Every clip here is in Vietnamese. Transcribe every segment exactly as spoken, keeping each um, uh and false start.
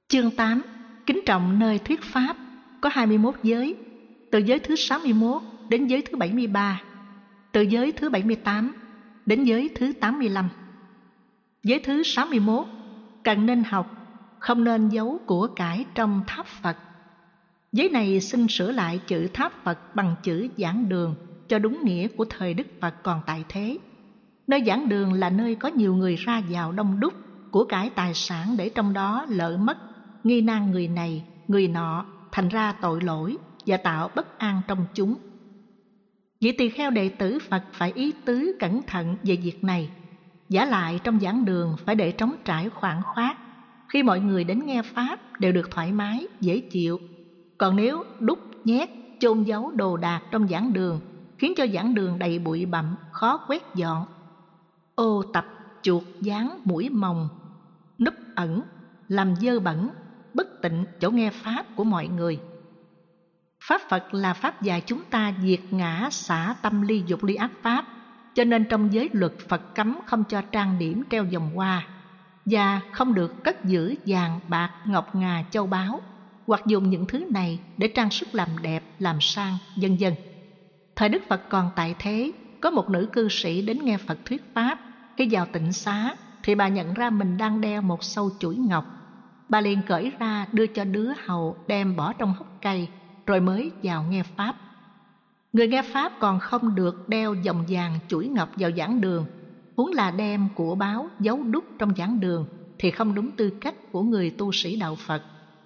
Chương tám. Kính trọng nơi thuyết pháp. Có hai mươi mốt giới, từ giới thứ sáu mươi mốt đến giới thứ bảy mươi ba, từ giới thứ bảy mươi tám đến giới thứ tám mươi lăm. Giới thứ sáu mươi mốt. Cần nên học, không nên giấu của cải trong tháp Phật. Giới này xin sửa lại chữ tháp Phật bằng chữ giảng đường cho đúng nghĩa của thời Đức Phật còn tại thế. Nơi giảng đường là nơi có nhiều người ra vào đông đúc, của cải tài sản để trong đó lỡ mất, nghi nan người này, người nọ, thành ra tội lỗi và tạo bất an trong chúng. Vị tỳ kheo đệ tử Phật phải ý tứ cẩn thận về việc này. Vả lại trong giảng đường phải để trống trải khoảng khoát, khi mọi người đến nghe pháp đều được thoải mái, dễ chịu. Còn nếu đúc nhét, chôn giấu đồ đạc trong giảng đường, khiến cho giảng đường đầy bụi bặm, khó quét dọn, ô tập, chuột dán, mũi mồng, núp ẩn, làm dơ bẩn, bất tịnh chỗ nghe pháp của mọi người. Pháp Phật là pháp dạy chúng ta diệt ngã, xả tâm ly dục ly ác pháp, cho nên trong giới luật Phật cấm không cho trang điểm treo vòng hoa, và không được cất giữ vàng, bạc, ngọc ngà, châu báu, hoặc dùng những thứ này để trang sức làm đẹp, làm sang, vân vân. Thời Đức Phật còn tại thế, có một nữ cư sĩ đến nghe Phật thuyết pháp. Khi vào tịnh xá thì bà nhận ra mình đang đeo một sâu chuỗi ngọc. Bà liền cởi ra đưa cho đứa hầu đem bỏ trong hốc cây, rồi mới vào nghe pháp. Người nghe pháp còn không được đeo vòng vàng chuỗi ngọc vào giảng đường, huống là đem của báu giấu đúc trong giảng đường thì không đúng tư cách của người tu sĩ đạo Phật.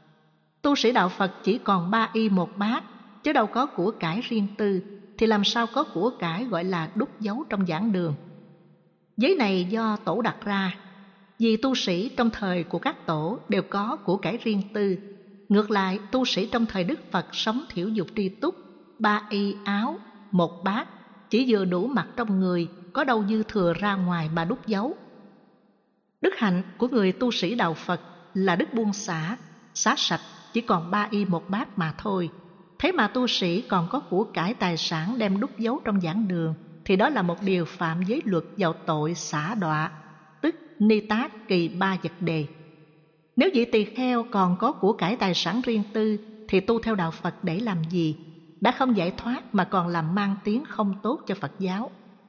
Tu sĩ đạo Phật chỉ còn ba y một bát, chứ đâu có của cải riêng tư, thì làm sao có của cải gọi là đúc giấu trong giảng đường. Giới này do tổ đặt ra, vì tu sĩ trong thời của các tổ đều có của cải riêng tư. Ngược lại, tu sĩ trong thời Đức Phật sống thiểu dục tri túc, ba y áo, một bát, chỉ vừa đủ mặc trong người, có đâu dư thừa ra ngoài mà đúc giấu. Đức hạnh của người tu sĩ đạo Phật là đức buông xả, xả sạch, chỉ còn ba y một bát mà thôi. Thế mà tu sĩ còn có của cải tài sản đem đúc giấu trong giảng đường, thì đó là một điều phạm giới luật vào tội xả đọa, tức ni tác kỳ ba vật đề. Nếu vị tỳ kheo còn có của cải tài sản riêng tư thì tu theo đạo Phật để làm gì? Đã không giải thoát mà còn làm mang tiếng không tốt cho Phật giáo.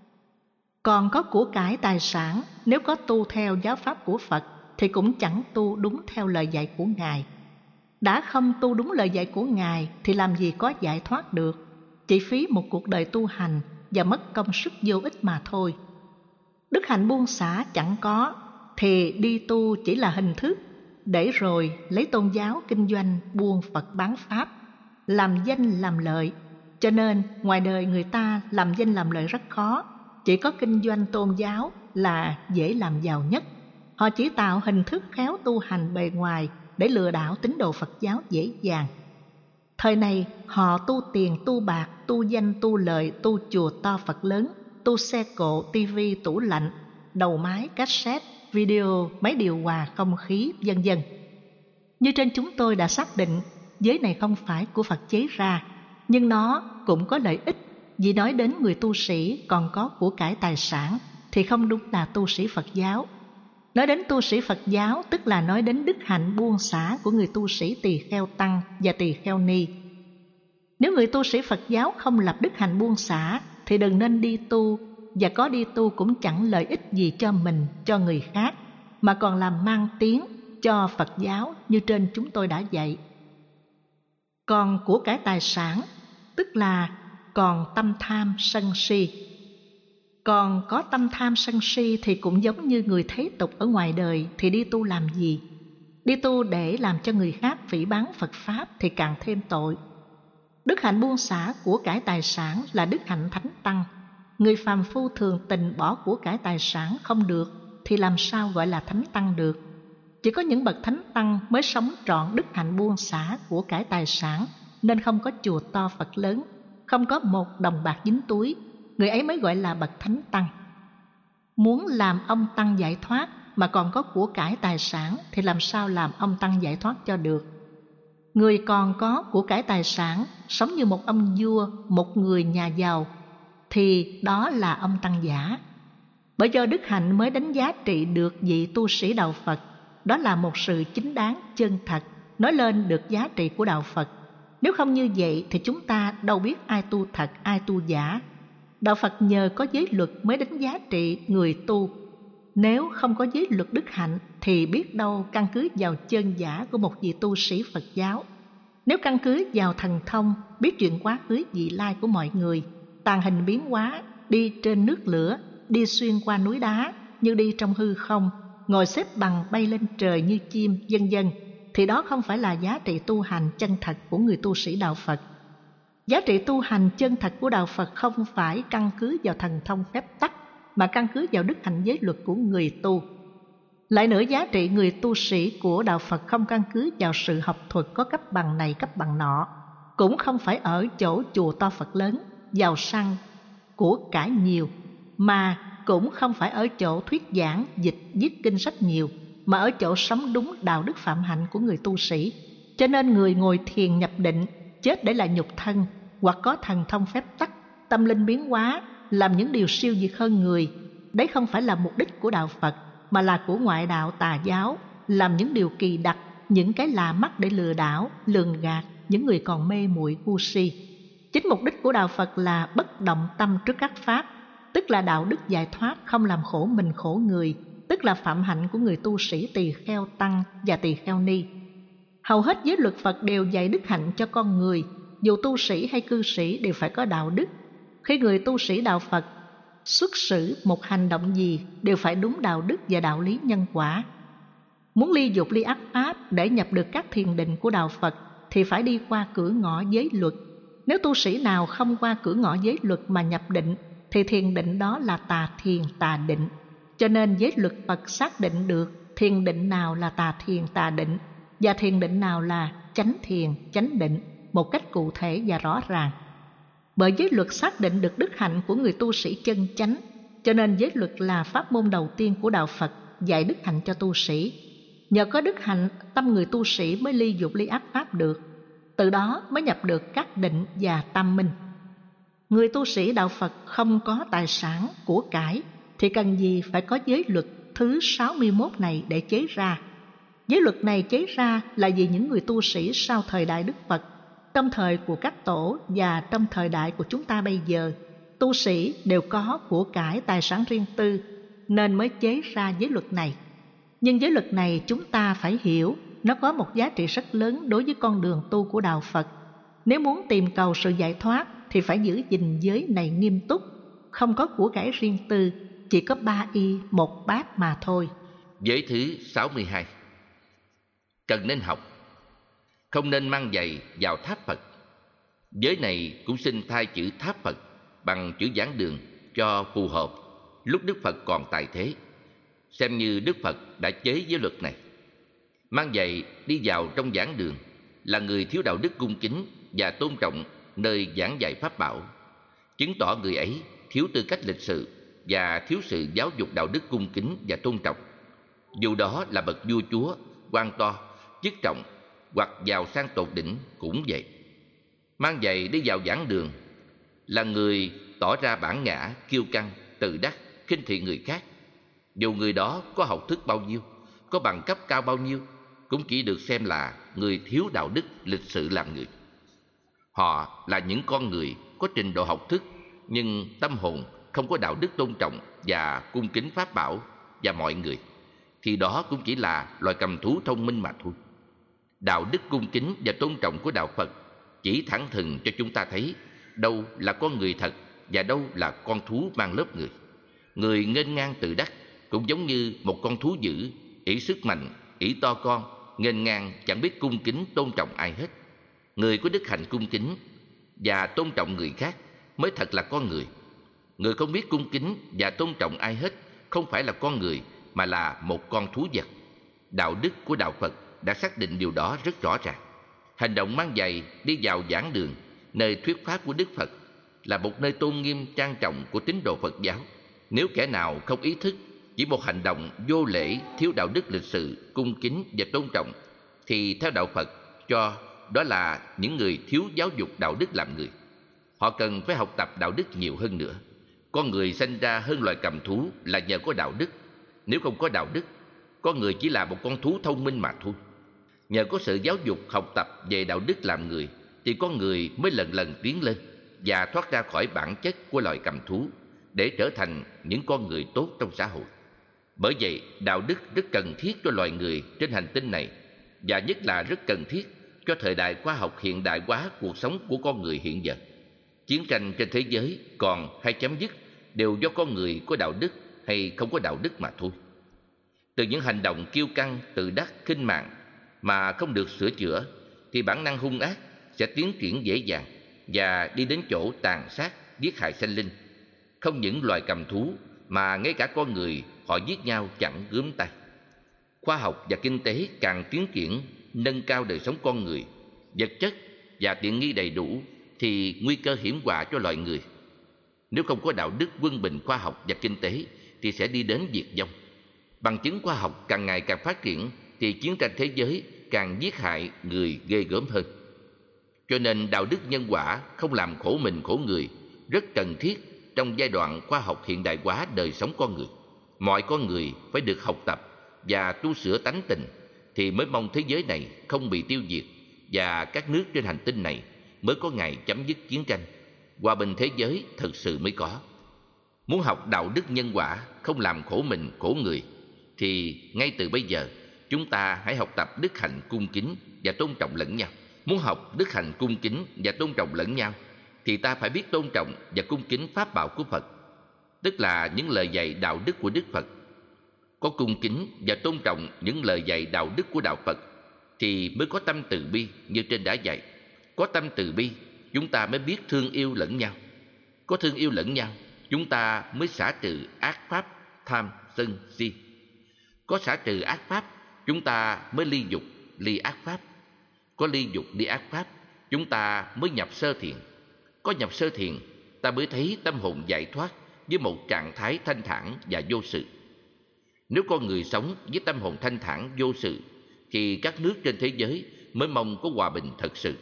Còn có của cải tài sản, nếu có tu theo giáo pháp của Phật thì cũng chẳng tu đúng theo lời dạy của Ngài. Đã không tu đúng lời dạy của Ngài thì làm gì có giải thoát được, chỉ phí một cuộc đời tu hành và mất công sức vô ích mà thôi. Đức hạnh buông xả chẳng có thì đi tu chỉ là hình thức, để rồi lấy tôn giáo kinh doanh buôn Phật bán Pháp, làm danh làm lợi. Cho nên ngoài đời người ta làm danh làm lợi rất khó, chỉ có kinh doanh tôn giáo là dễ làm giàu nhất. Họ chỉ tạo hình thức khéo tu hành bề ngoài để lừa đảo tín đồ Phật giáo dễ dàng. Thời này họ tu tiền, tu bạc, tu danh, tu lợi, tu chùa to Phật lớn, tu xe cộ, tivi, tủ lạnh, đầu máy, cassette, video, máy điều hòa, không khí, vân vân. Như trên chúng tôi đã xác định, giới này không phải của Phật chế ra, nhưng nó cũng có lợi ích. Vì nói đến người tu sĩ còn có của cải tài sản thì không đúng là tu sĩ Phật giáo. Nói đến tu sĩ Phật giáo tức là nói đến đức hạnh buông xả của người tu sĩ tỳ kheo tăng và tỳ kheo ni. Nếu người tu sĩ Phật giáo không lập đức hạnh buông xả thì đừng nên đi tu, và có đi tu cũng chẳng lợi ích gì cho mình, cho người khác, mà còn làm mang tiếng cho Phật giáo như trên chúng tôi đã dạy. Còn của cải tài sản tức là còn tâm tham sân si. Còn có tâm tham sân si thì cũng giống như người thế tục ở ngoài đời thì đi tu làm gì? Đi tu để làm cho người khác phỉ báng Phật Pháp thì càng thêm tội. Đức hạnh buông xả của cải tài sản là đức hạnh thánh tăng. Người phàm phu thường tình bỏ của cải tài sản không được thì làm sao gọi là thánh tăng được? Chỉ có những bậc thánh tăng mới sống trọn đức hạnh buông xả của cải tài sản, nên không có chùa to Phật lớn, không có một đồng bạc dính túi, người ấy mới gọi là bậc thánh tăng. Muốn làm ông tăng giải thoát mà còn có của cải tài sản thì làm sao làm ông tăng giải thoát cho được? Người còn có của cải tài sản, sống như một ông vua, một người nhà giàu, thì đó là ông tăng giả. Bởi do đức hạnh mới đánh giá trị được vị tu sĩ đạo Phật. đó là một sự chính đáng, chân thật, nói lên được giá trị của đạo Phật. Nếu không như vậy thì chúng ta đâu biết ai tu thật, ai tu giả. Đạo Phật nhờ có giới luật mới đánh giá trị người tu. Nếu không có giới luật đức hạnh thì biết đâu căn cứ vào chân giả của một vị tu sĩ Phật giáo. Nếu căn cứ vào thần thông, biết chuyện quá khứ vị lai của mọi người, tàn hình biến hóa, đi trên nước lửa, đi xuyên qua núi đá như đi trong hư không, ngồi xếp bằng bay lên trời như chim, vân vân, thì đó không phải là giá trị tu hành chân thật của người tu sĩ đạo Phật. Giá trị tu hành chân thật của đạo Phật không phải căn cứ vào thần thông phép tắc, mà căn cứ vào đức hạnh giới luật của người tu. Lại nữa, giá trị người tu sĩ của đạo Phật không căn cứ vào sự học thuật có cấp bằng này cấp bằng nọ, cũng không phải ở chỗ chùa to Phật lớn, giàu sang, của cải nhiều, mà cũng không phải ở chỗ thuyết giảng, dịch, viết kinh sách nhiều, mà ở chỗ sống đúng đạo đức phạm hạnh của người tu sĩ. Cho nên người ngồi thiền nhập định, chết để lại nhục thân, hoặc có thần thông phép tắc, tâm linh biến hóa, làm những điều siêu việt hơn người, đấy không phải là mục đích của đạo Phật, mà là của ngoại đạo tà giáo, làm những điều kỳ đặc, những cái lạ mắt để lừa đảo, lường gạt những người còn mê muội ngu si. Chính mục đích của đạo Phật là bất động tâm trước các pháp, tức là đạo đức giải thoát, không làm khổ mình khổ người, tức là phạm hạnh của người tu sĩ tỳ kheo tăng và tỳ kheo ni. Hầu hết giới luật Phật đều dạy đức hạnh cho con người, dù tu sĩ hay cư sĩ đều phải có đạo đức. Khi người tu sĩ đạo Phật xuất xử một hành động gì đều phải đúng đạo đức và đạo lý nhân quả. Muốn ly dục ly ác pháp để nhập được các thiền định của đạo Phật thì phải đi qua cửa ngõ giới luật. Nếu tu sĩ nào không qua cửa ngõ giới luật mà nhập định thì thiền định đó là tà thiền, tà định. Cho nên giới luật Phật xác định được thiền định nào là tà thiền, tà định và thiền định nào là chánh thiền, chánh định một cách cụ thể và rõ ràng. Bởi giới luật xác định được đức hạnh của người tu sĩ chân chánh, cho nên giới luật là pháp môn đầu tiên của đạo Phật dạy đức hạnh cho tu sĩ. Nhờ có đức hạnh, tâm người tu sĩ mới ly dục ly ác pháp được, từ đó mới nhập được các định và tam minh. Người tu sĩ đạo Phật không có tài sản, của cải thì cần gì phải có giới luật thứ sáu mươi mốt này để chế ra. Giới luật này chế ra là vì những người tu sĩ sau thời đại Đức Phật, trong thời của các tổ và trong thời đại của chúng ta bây giờ, tu sĩ đều có của cải tài sản riêng tư nên mới chế ra giới luật này. Nhưng giới luật này chúng ta phải hiểu, nó có một giá trị rất lớn đối với con đường tu của đạo Phật. Nếu muốn tìm cầu sự giải thoát thì phải giữ gìn giới này nghiêm túc, không có của cải riêng tư, chỉ có ba y một bát mà thôi. Giới thứ sáu mươi hai. Cần nên học, không nên mang giày vào tháp Phật. Giới này cũng xin thay chữ tháp Phật bằng chữ giảng đường cho phù hợp lúc Đức Phật còn tại thế, xem như Đức Phật đã chế giới luật này. Mang giày đi vào trong giảng đường là người thiếu đạo đức cung kính và tôn trọng nơi giảng dạy pháp bảo, chứng tỏ người ấy thiếu tư cách lịch sự và thiếu sự giáo dục đạo đức cung kính và tôn trọng. Dù đó là bậc vua chúa, quan to, chức trọng hoặc giàu sang tột đỉnh cũng vậy. Mang giày đi vào giảng đường là người tỏ ra bản ngã, kiêu căng, tự đắc, khinh thị người khác. Dù người đó có học thức bao nhiêu, có bằng cấp cao bao nhiêu, cũng chỉ được xem là người thiếu đạo đức lịch sự làm người. Họ là những con người có trình độ học thức, nhưng tâm hồn không có đạo đức tôn trọng và cung kính pháp bảo và mọi người, thì đó cũng chỉ là loài cầm thú thông minh mà thôi. Đạo đức cung kính và tôn trọng của đạo Phật chỉ thẳng thừng cho chúng ta thấy đâu là con người thật và đâu là con thú mang lớp người. Người nghênh ngang tự đắc cũng giống như một con thú dữ, ỷ sức mạnh, ỷ to con, nghênh ngang chẳng biết cung kính tôn trọng ai hết. Người có đức hạnh cung kính và tôn trọng người khác mới thật là con người. Người không biết cung kính và tôn trọng ai hết không phải là con người mà là một con thú vật. Đạo đức của đạo Phật đã xác định điều đó rất rõ ràng. Hành động mang giày đi vào giảng đường, nơi thuyết pháp của Đức Phật, là một nơi tôn nghiêm trang trọng của tín đồ Phật giáo. Nếu kẻ nào không ý thức, chỉ một hành động vô lễ, thiếu đạo đức lịch sự, cung kính và tôn trọng, thì theo đạo Phật cho đó là những người thiếu giáo dục đạo đức làm người. Họ cần phải học tập đạo đức nhiều hơn nữa. Con người sinh ra hơn loài cầm thú là nhờ có đạo đức. Nếu không có đạo đức con người chỉ là một con thú thông minh mà thôi. Nhờ có sự giáo dục học tập về đạo đức làm người thì con người mới lần lần tiến lên và thoát ra khỏi bản chất của loài cầm thú để trở thành những con người tốt trong xã hội. Bởi vậy, đạo đức rất cần thiết cho loài người trên hành tinh này, và nhất là rất cần thiết cho thời đại khoa học hiện đại hóa cuộc sống của con người hiện giờ. Chiến tranh trên thế giới còn hay chấm dứt đều do con người có đạo đức hay không có đạo đức mà thôi. Từ những hành động kiêu căng, tự đắc, khinh mạng mà không được sửa chữa thì bản năng hung ác sẽ tiến triển dễ dàng và đi đến chỗ tàn sát, giết hại sinh linh. Không những loài cầm thú mà ngay cả con người họ giết nhau chẳng gớm tay. Khoa học và kinh tế càng tiến triển, nâng cao đời sống con người, vật chất và tiện nghi đầy đủ thì nguy cơ hiểm họa cho loài người. Nếu không có đạo đức quân bình khoa học và kinh tế thì sẽ đi đến diệt vong. Bằng chứng khoa học càng ngày càng phát triển thì chiến tranh thế giới càng giết hại người ghê gớm hơn. Cho nên đạo đức nhân quả không làm khổ mình khổ người rất cần thiết trong giai đoạn khoa học hiện đại hóa đời sống con người. Mọi con người phải được học tập và tu sửa tánh tình thì mới mong thế giới này không bị tiêu diệt và các nước trên hành tinh này mới có ngày chấm dứt chiến tranh. Hòa bình thế giới thực sự mới có. Muốn học đạo đức nhân quả không làm khổ mình khổ người thì ngay từ bây giờ chúng ta hãy học tập đức hạnh cung kính và tôn trọng lẫn nhau. Muốn học đức hạnh cung kính và tôn trọng lẫn nhau thì ta phải biết tôn trọng và cung kính pháp bảo của Phật, tức là những lời dạy đạo đức của Đức Phật. Có cung kính và tôn trọng những lời dạy đạo đức của đạo Phật thì mới có tâm từ bi như trên đã dạy. Có tâm từ bi, chúng ta mới biết thương yêu lẫn nhau. Có thương yêu lẫn nhau, chúng ta mới xả trừ ác pháp tham sân si. Có xả trừ ác pháp, chúng ta mới ly dục ly ác pháp. Có ly dục ly ác pháp, chúng ta mới nhập sơ thiền. Có nhập sơ thiền, ta mới thấy tâm hồn giải thoát với một trạng thái thanh thản và vô sự. Nếu con người sống với tâm hồn thanh thản vô sự thì các nước trên thế giới mới mong có hòa bình thật sự.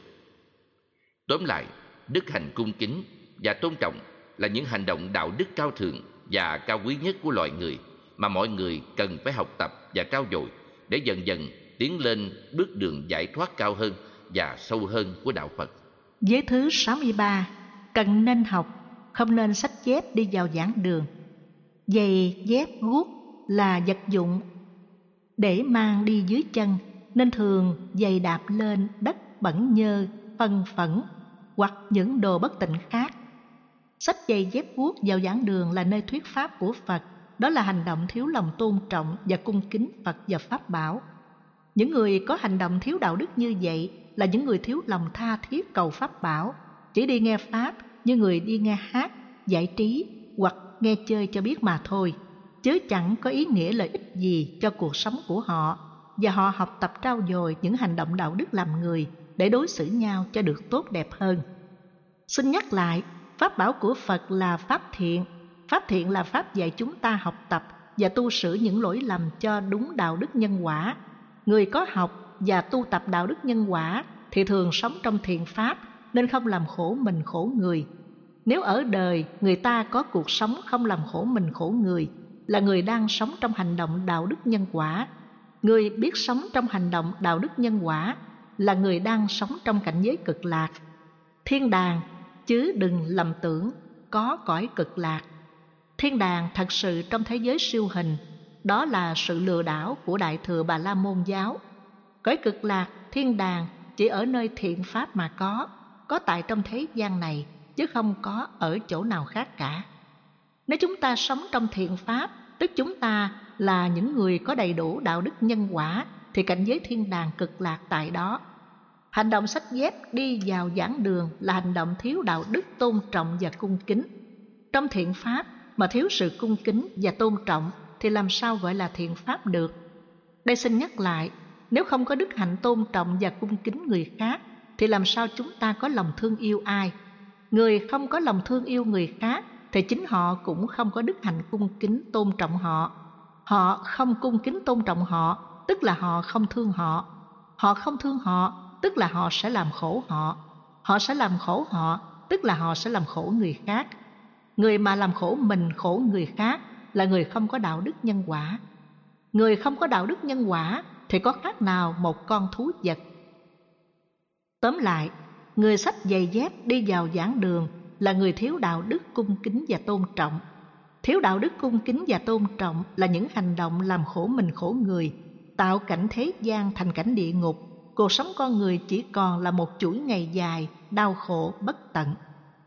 Tóm lại, đức hạnh cung kính và tôn trọng là những hành động đạo đức cao thượng và cao quý nhất của loài người mà mọi người cần phải học tập và trau dồi để dần dần tiến lên bước đường giải thoát cao hơn và sâu hơn của đạo Phật. Giới thứ sáu mươi ba, cần nên học, không nên xách dép đi vào giảng đường. Giày, dép, guốc là vật dụng để mang đi dưới chân, nên thường giày đạp lên đất bẩn nhơ, phân phẫn hoặc những đồ bất tịnh khác. Xách giày dép guốc vào giảng đường là nơi thuyết pháp của Phật. Đó là hành động thiếu lòng tôn trọng và cung kính Phật và Pháp bảo. Những người có hành động thiếu đạo đức như vậy là những người thiếu lòng tha thiết cầu Pháp bảo, chỉ đi nghe Pháp như người đi nghe hát, giải trí hoặc nghe chơi cho biết mà thôi, chứ chẳng có ý nghĩa lợi ích gì cho cuộc sống của họ, và họ học tập trau dồi những hành động đạo đức làm người để đối xử nhau cho được tốt đẹp hơn. Xin nhắc lại, Pháp bảo của Phật là Pháp thiện. Pháp thiện là Pháp dạy chúng ta học tập và tu sửa những lỗi lầm cho đúng đạo đức nhân quả. Người có học và tu tập đạo đức nhân quả thì thường sống trong thiện Pháp, nên không làm khổ mình khổ người. Nếu ở đời người ta có cuộc sống không làm khổ mình khổ người, là người đang sống trong hành động đạo đức nhân quả. Người biết sống trong hành động đạo đức nhân quả là người đang sống trong cảnh giới cực lạc, thiên đàng, chứ đừng lầm tưởng có cõi cực lạc. Thiên đàng thật sự trong thế giới siêu hình, đó là sự lừa đảo của Đại Thừa Bà La Môn giáo. Cõi cực lạc, thiên đàng chỉ ở nơi thiện pháp mà có, có tại trong thế gian này, chứ không có ở chỗ nào khác cả. Nếu chúng ta sống trong thiện pháp, tức chúng ta là những người có đầy đủ đạo đức nhân quả, thì cảnh giới thiên đàng cực lạc tại đó. Hành động xách dép đi vào giảng đường là hành động thiếu đạo đức tôn trọng và cung kính. Trong thiện pháp mà thiếu sự cung kính và tôn trọng thì làm sao gọi là thiện pháp được? Đây xin nhắc lại, nếu không có đức hạnh tôn trọng và cung kính người khác thì làm sao chúng ta có lòng thương yêu ai? Người không có lòng thương yêu người khác thì chính họ cũng không có đức hạnh cung kính tôn trọng họ. Họ không cung kính tôn trọng họ, tức là họ không thương họ. Họ không thương họ, tức là họ sẽ làm khổ họ. Họ sẽ làm khổ họ, tức là họ sẽ làm khổ người khác. Người mà làm khổ mình khổ người khác là người không có đạo đức nhân quả. Người không có đạo đức nhân quả thì có khác nào một con thú vật. Tóm lại, người xách giày dép đi vào giảng đường là người thiếu đạo đức cung kính và tôn trọng. Thiếu đạo đức cung kính và tôn trọng là những hành động làm khổ mình khổ người, tạo cảnh thế gian thành cảnh địa ngục. Cuộc sống con người chỉ còn là một chuỗi ngày dài, đau khổ bất tận.